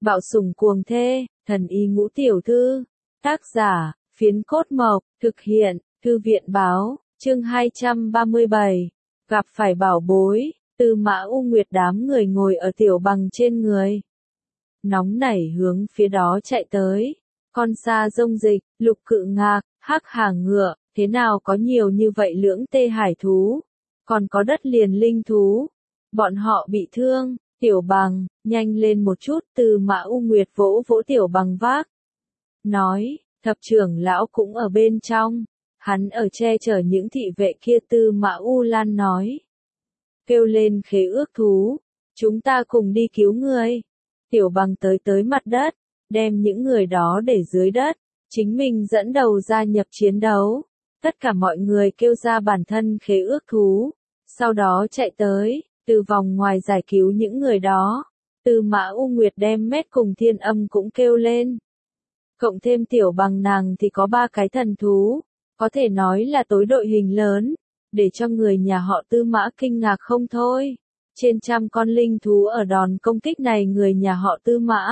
Bạo sủng cuồng thê, thần y ngũ tiểu thư. Tác giả, Phiến Cốt Mộc, thực hiện, Thư viện báo, chương 237. Gặp phải bảo bối, Tư Mã U Nguyệt đám người ngồi ở tiểu bằng trên người. Nóng nảy hướng phía đó chạy tới. Con sa rông dịch, lục cự ngạc, hắc hàng ngựa, thế nào có nhiều như vậy lưỡng tê hải thú. Còn có đất liền linh thú. Bọn họ bị thương, tiểu bằng, nhanh lên một chút. Tư Mã U Nguyệt vỗ vỗ tiểu bằng vác. Nói, thập trưởng lão cũng ở bên trong. Hắn ở che chở những thị vệ kia. Tư Mã U Lan nói. Kêu lên khế ước thú. Chúng ta cùng đi cứu người. Tiểu bằng tới mặt đất. Đem những người đó để dưới đất. Chính mình dẫn đầu gia nhập chiến đấu. Tất cả mọi người kêu ra bản thân khế ước thú. Sau đó chạy tới, từ vòng ngoài giải cứu những người đó. Tư Mã U Nguyệt đem Mét cùng Thiên Âm cũng kêu lên. Cộng thêm tiểu bằng nàng thì có 3 cái thần thú. Có thể nói là tối đội hình lớn. Để cho người nhà họ Tư Mã kinh ngạc không thôi. Trên 100 con linh thú ở đòn công kích này người nhà họ Tư Mã.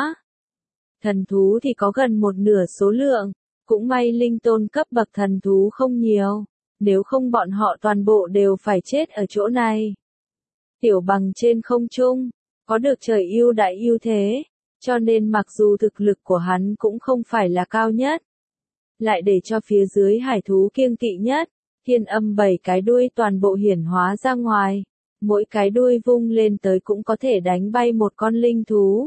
Thần thú thì có gần một nửa số lượng. Cũng may linh tôn cấp bậc thần thú không nhiều. Nếu không bọn họ toàn bộ đều phải chết ở chỗ này. Tiểu bằng trên không trung. Có được trời ưu đại ưu thế. Cho nên mặc dù thực lực của hắn cũng không phải là cao nhất. Lại để cho phía dưới hải thú kiêng kỵ nhất. Thiên Âm 7 cái đuôi toàn bộ hiển hóa ra ngoài. Mỗi cái đuôi vung lên tới cũng có thể đánh bay một con linh thú.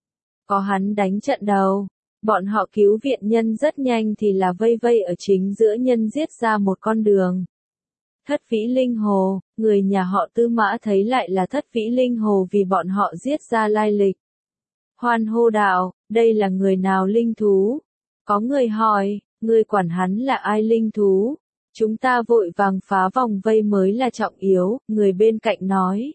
Có hắn đánh trận đầu. Bọn họ cứu viện nhân rất nhanh thì là vây vây ở chính giữa nhân giết ra một con đường. Thất vĩ linh hồ, người nhà họ Tư Mã thấy lại là thất vĩ linh hồ vì bọn họ giết ra lai lịch. Hoan hô đạo, đây là người nào linh thú? Có người hỏi, người quản hắn là ai linh thú? Chúng ta vội vàng phá vòng vây mới là trọng yếu, người bên cạnh nói.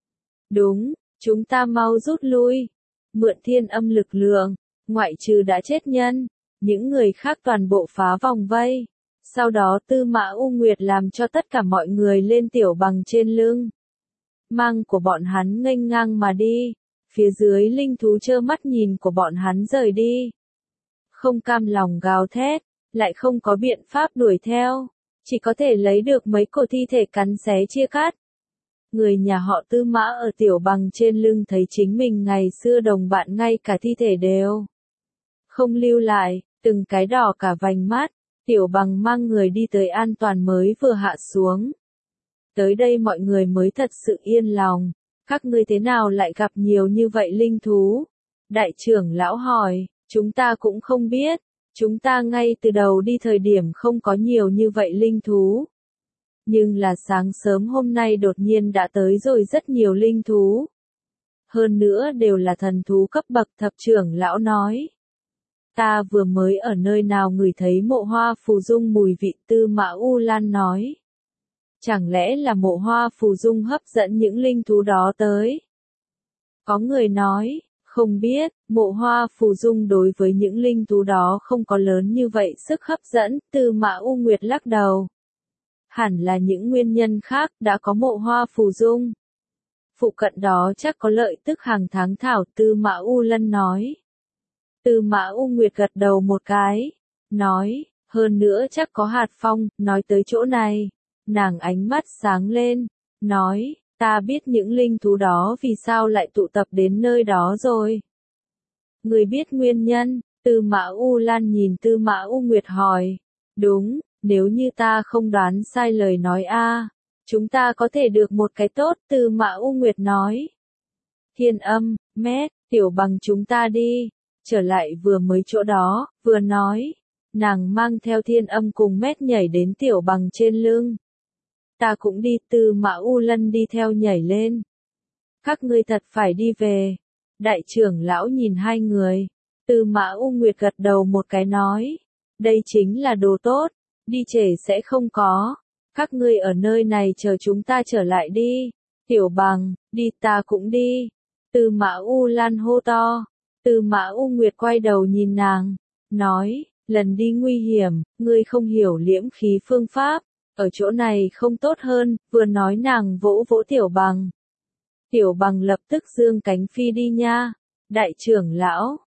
Đúng, chúng ta mau rút lui. Mượn Thiên Âm lực lượng, ngoại trừ đã chết nhân, những người khác toàn bộ phá vòng vây. Sau đó Tư Mã U Nguyệt làm cho tất cả mọi người lên tiểu bằng trên lưng. Mang của bọn hắn nghênh ngang mà đi. Phía dưới linh thú trơ mắt nhìn của bọn hắn rời đi. Không cam lòng gào thét, lại không có biện pháp đuổi theo. Chỉ có thể lấy được mấy cổ thi thể cắn xé chia cắt. Người nhà họ Tư Mã ở tiểu bằng trên lưng thấy chính mình ngày xưa đồng bạn ngay cả thi thể đều không lưu lại, từng cái đỏ cả vành mắt. Tiểu bằng mang người đi tới an toàn mới vừa hạ xuống. Tới đây mọi người mới thật sự yên lòng. Các ngươi thế nào lại gặp nhiều như vậy linh thú? Đại trưởng lão hỏi, chúng ta cũng không biết. Chúng ta ngay từ đầu đi thời điểm không có nhiều như vậy linh thú. Nhưng là sáng sớm hôm nay đột nhiên đã tới rồi rất nhiều linh thú. Hơn nữa đều là thần thú cấp bậc. Thập trưởng lão nói. Ta vừa mới ở nơi nào ngửi thấy mộ hoa phù dung mùi vị. Tư Mã U Lan nói. Chẳng lẽ là mộ hoa phù dung hấp dẫn những linh thú đó tới? Có người nói, không biết, mộ hoa phù dung đối với những linh thú đó không có lớn như vậy sức hấp dẫn. Tư Mã U Nguyệt lắc đầu. Hẳn là những nguyên nhân khác đã có mộ hoa phù dung. Phụ cận đó chắc có lợi tức hàng tháng thảo. Tư Mã U Lân nói. Tư Mã U Nguyệt gật đầu một cái. Nói, hơn nữa chắc có hạt phong. Nói tới chỗ này. Nàng ánh mắt sáng lên. Nói, ta biết những linh thú đó vì sao lại tụ tập đến nơi đó rồi. Người biết nguyên nhân. Tư Mã U Lan nhìn Tư Mã U Nguyệt hỏi. Đúng, nếu như ta không đoán sai lời nói chúng ta có thể được một cái tốt. Tư Mã U Nguyệt nói. Thiên Âm, Mét, tiểu bằng chúng ta đi. Trở lại vừa mới chỗ đó, vừa nói. Nàng mang theo Thiên Âm cùng Mét nhảy đến tiểu bằng trên lưng. Ta cũng đi. Tư Mã U Lân đi theo nhảy lên. Các ngươi thật phải đi về. Đại trưởng lão nhìn hai người. Tư Mã U Nguyệt gật đầu một cái nói. Đây chính là đồ tốt. Đi trễ sẽ không có. Các ngươi ở nơi này chờ chúng ta trở lại đi. Tiểu bằng, đi ta cũng đi. Tư Mã U Lan hô to. Tư Mã U Nguyệt quay đầu nhìn nàng. Nói, lần đi nguy hiểm, ngươi không hiểu liễm khí phương pháp. Ở chỗ này không tốt hơn. Vừa nói nàng vỗ vỗ tiểu bằng. Tiểu bằng lập tức giương cánh phi đi nha. Đại trưởng lão,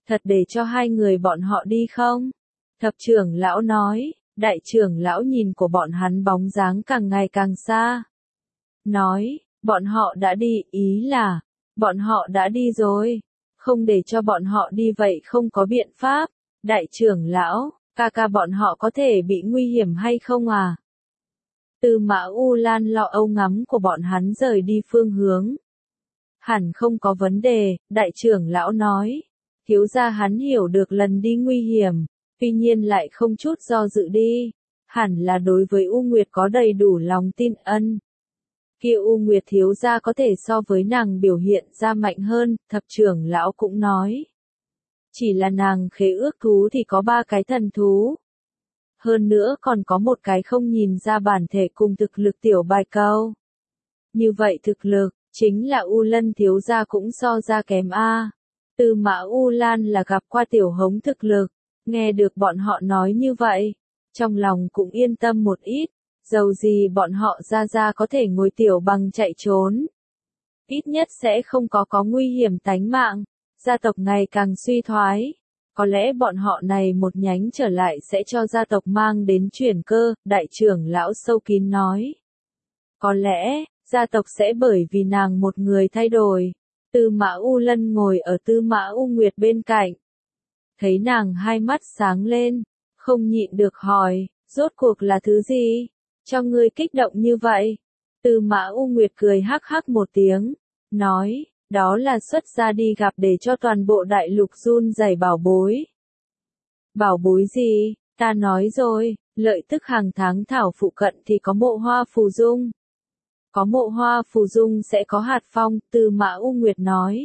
thật để cho hai người bọn họ đi không? Thập trưởng lão nói, đại trưởng lão nhìn của bọn hắn bóng dáng càng ngày càng xa. Nói, bọn họ đã đi, ý là, bọn họ đã đi rồi. Không để cho bọn họ đi vậy không có biện pháp. Đại trưởng lão, ca ca bọn họ có thể bị nguy hiểm hay không à? Tư Mã U Lan lo âu ngắm của bọn hắn rời đi phương hướng. Hẳn không có vấn đề, đại trưởng lão nói. Thiếu gia hắn hiểu được lần đi nguy hiểm, tuy nhiên lại không chút do dự đi. Hẳn là đối với U Nguyệt có đầy đủ lòng tin ân. Kia U Nguyệt thiếu gia có thể so với nàng biểu hiện ra mạnh hơn, thập trưởng lão cũng nói. Chỉ là nàng khế ước thú thì có 3 cái thần thú. Hơn nữa còn có một cái không nhìn ra bản thể cùng thực lực tiểu bạch câu. Như vậy thực lực, chính là U Lân thiếu gia cũng so ra kém a. Tư Mã U Lan là gặp qua tiểu hống thực lực, nghe được bọn họ nói như vậy, trong lòng cũng yên tâm một ít, dầu gì bọn họ ra có thể ngồi tiểu bằng chạy trốn. Ít nhất sẽ không có nguy hiểm tánh mạng, gia tộc ngày càng suy thoái. Có lẽ bọn họ này một nhánh trở lại sẽ cho gia tộc mang đến chuyển cơ, đại trưởng lão sâu kín nói. Có lẽ, gia tộc sẽ bởi vì nàng một người thay đổi. Tư Mã U Lân ngồi ở Tư Mã U Nguyệt bên cạnh. Thấy nàng hai mắt sáng lên, không nhịn được hỏi, rốt cuộc là thứ gì? Cho ngươi kích động như vậy? Tư Mã U Nguyệt cười hắc hắc một tiếng, nói, đó là xuất gia đi gặp để cho toàn bộ đại lục run rẩy bảo bối. Bảo bối gì? Ta nói rồi, lợi tức hàng tháng thảo phụ cận thì có mộ hoa phù dung. Có mộ hoa phù dung sẽ có hạt phong, Tư Mã U Nguyệt nói.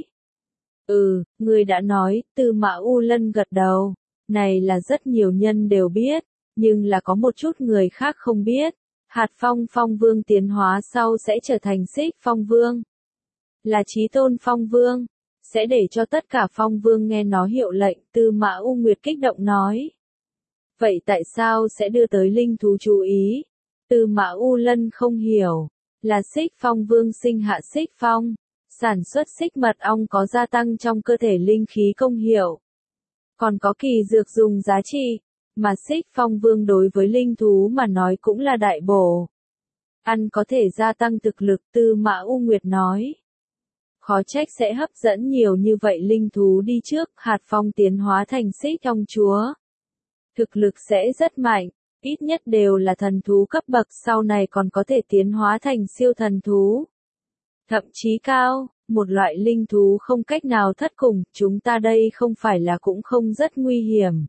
Ngươi đã nói, Tư Mã U Lân gật đầu. Này là rất nhiều nhân đều biết, nhưng là có một chút người khác không biết. Hạt phong phong vương tiến hóa sau sẽ trở thành xích phong vương. Là chí tôn phong vương. Sẽ để cho tất cả phong vương nghe nó hiệu lệnh, Tư Mã U Nguyệt kích động nói. Vậy tại sao sẽ đưa tới linh thú chú ý? Tư Mã U Lân không hiểu. Là xích phong vương sinh hạ xích phong. Sản xuất xích mật ong có gia tăng trong cơ thể linh khí công hiệu. Còn có kỳ dược dùng giá trị. Mà xích phong vương đối với linh thú mà nói cũng là đại bổ. Ăn có thể gia tăng thực lực, Tư Mã U Nguyệt nói. Khó trách sẽ hấp dẫn nhiều như vậy linh thú đi trước, hạt phong tiến hóa thành xích ong chúa. Thực lực sẽ rất mạnh, ít nhất đều là thần thú cấp bậc, sau này còn có thể tiến hóa thành siêu thần thú. Thậm chí cao, một loại linh thú không cách nào thất cùng, chúng ta đây không phải là cũng không rất nguy hiểm.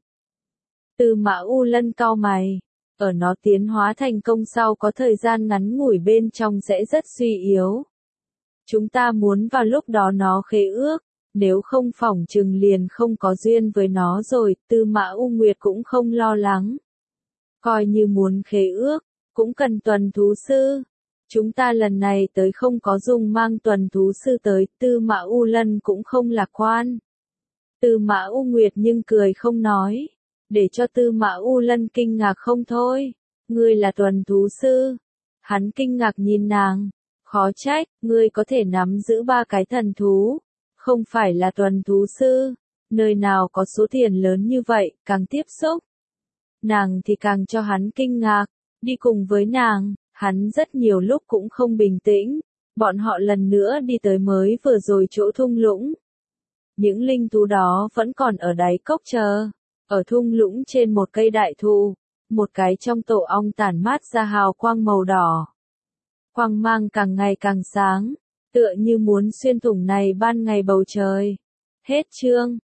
Tư Mã U Lân cau mày, ở nó tiến hóa thành công sau có thời gian ngắn ngủi bên trong sẽ rất suy yếu. Chúng ta muốn vào lúc đó nó khế ước, nếu không phỏng chừng liền không có duyên với nó rồi, Tư Mã U Nguyệt cũng không lo lắng. Coi như muốn khế ước, cũng cần tuần thú sư. Chúng ta lần này tới không có dùng mang tuần thú sư tới, Tư Mã U Lân cũng không lạc quan. Tư Mã U Nguyệt nhưng cười không nói, để cho Tư Mã U Lân kinh ngạc không thôi. Ngươi là tuần thú sư. Hắn kinh ngạc nhìn nàng. Khó trách, ngươi có thể nắm giữ 3 cái thần thú. Không phải là tuần thú sư. Nơi nào có số tiền lớn như vậy, càng tiếp xúc. Nàng thì càng cho hắn kinh ngạc. Đi cùng với nàng, hắn rất nhiều lúc cũng không bình tĩnh. Bọn họ lần nữa đi tới mới vừa rồi chỗ thung lũng. Những linh thú đó vẫn còn ở đáy cốc chờ. Ở thung lũng trên một cây đại thụ. Một cái trong tổ ong tản mát ra hào quang màu đỏ. Quang mang càng ngày càng sáng, tựa như muốn xuyên thủng này ban ngày bầu trời. Hết chương.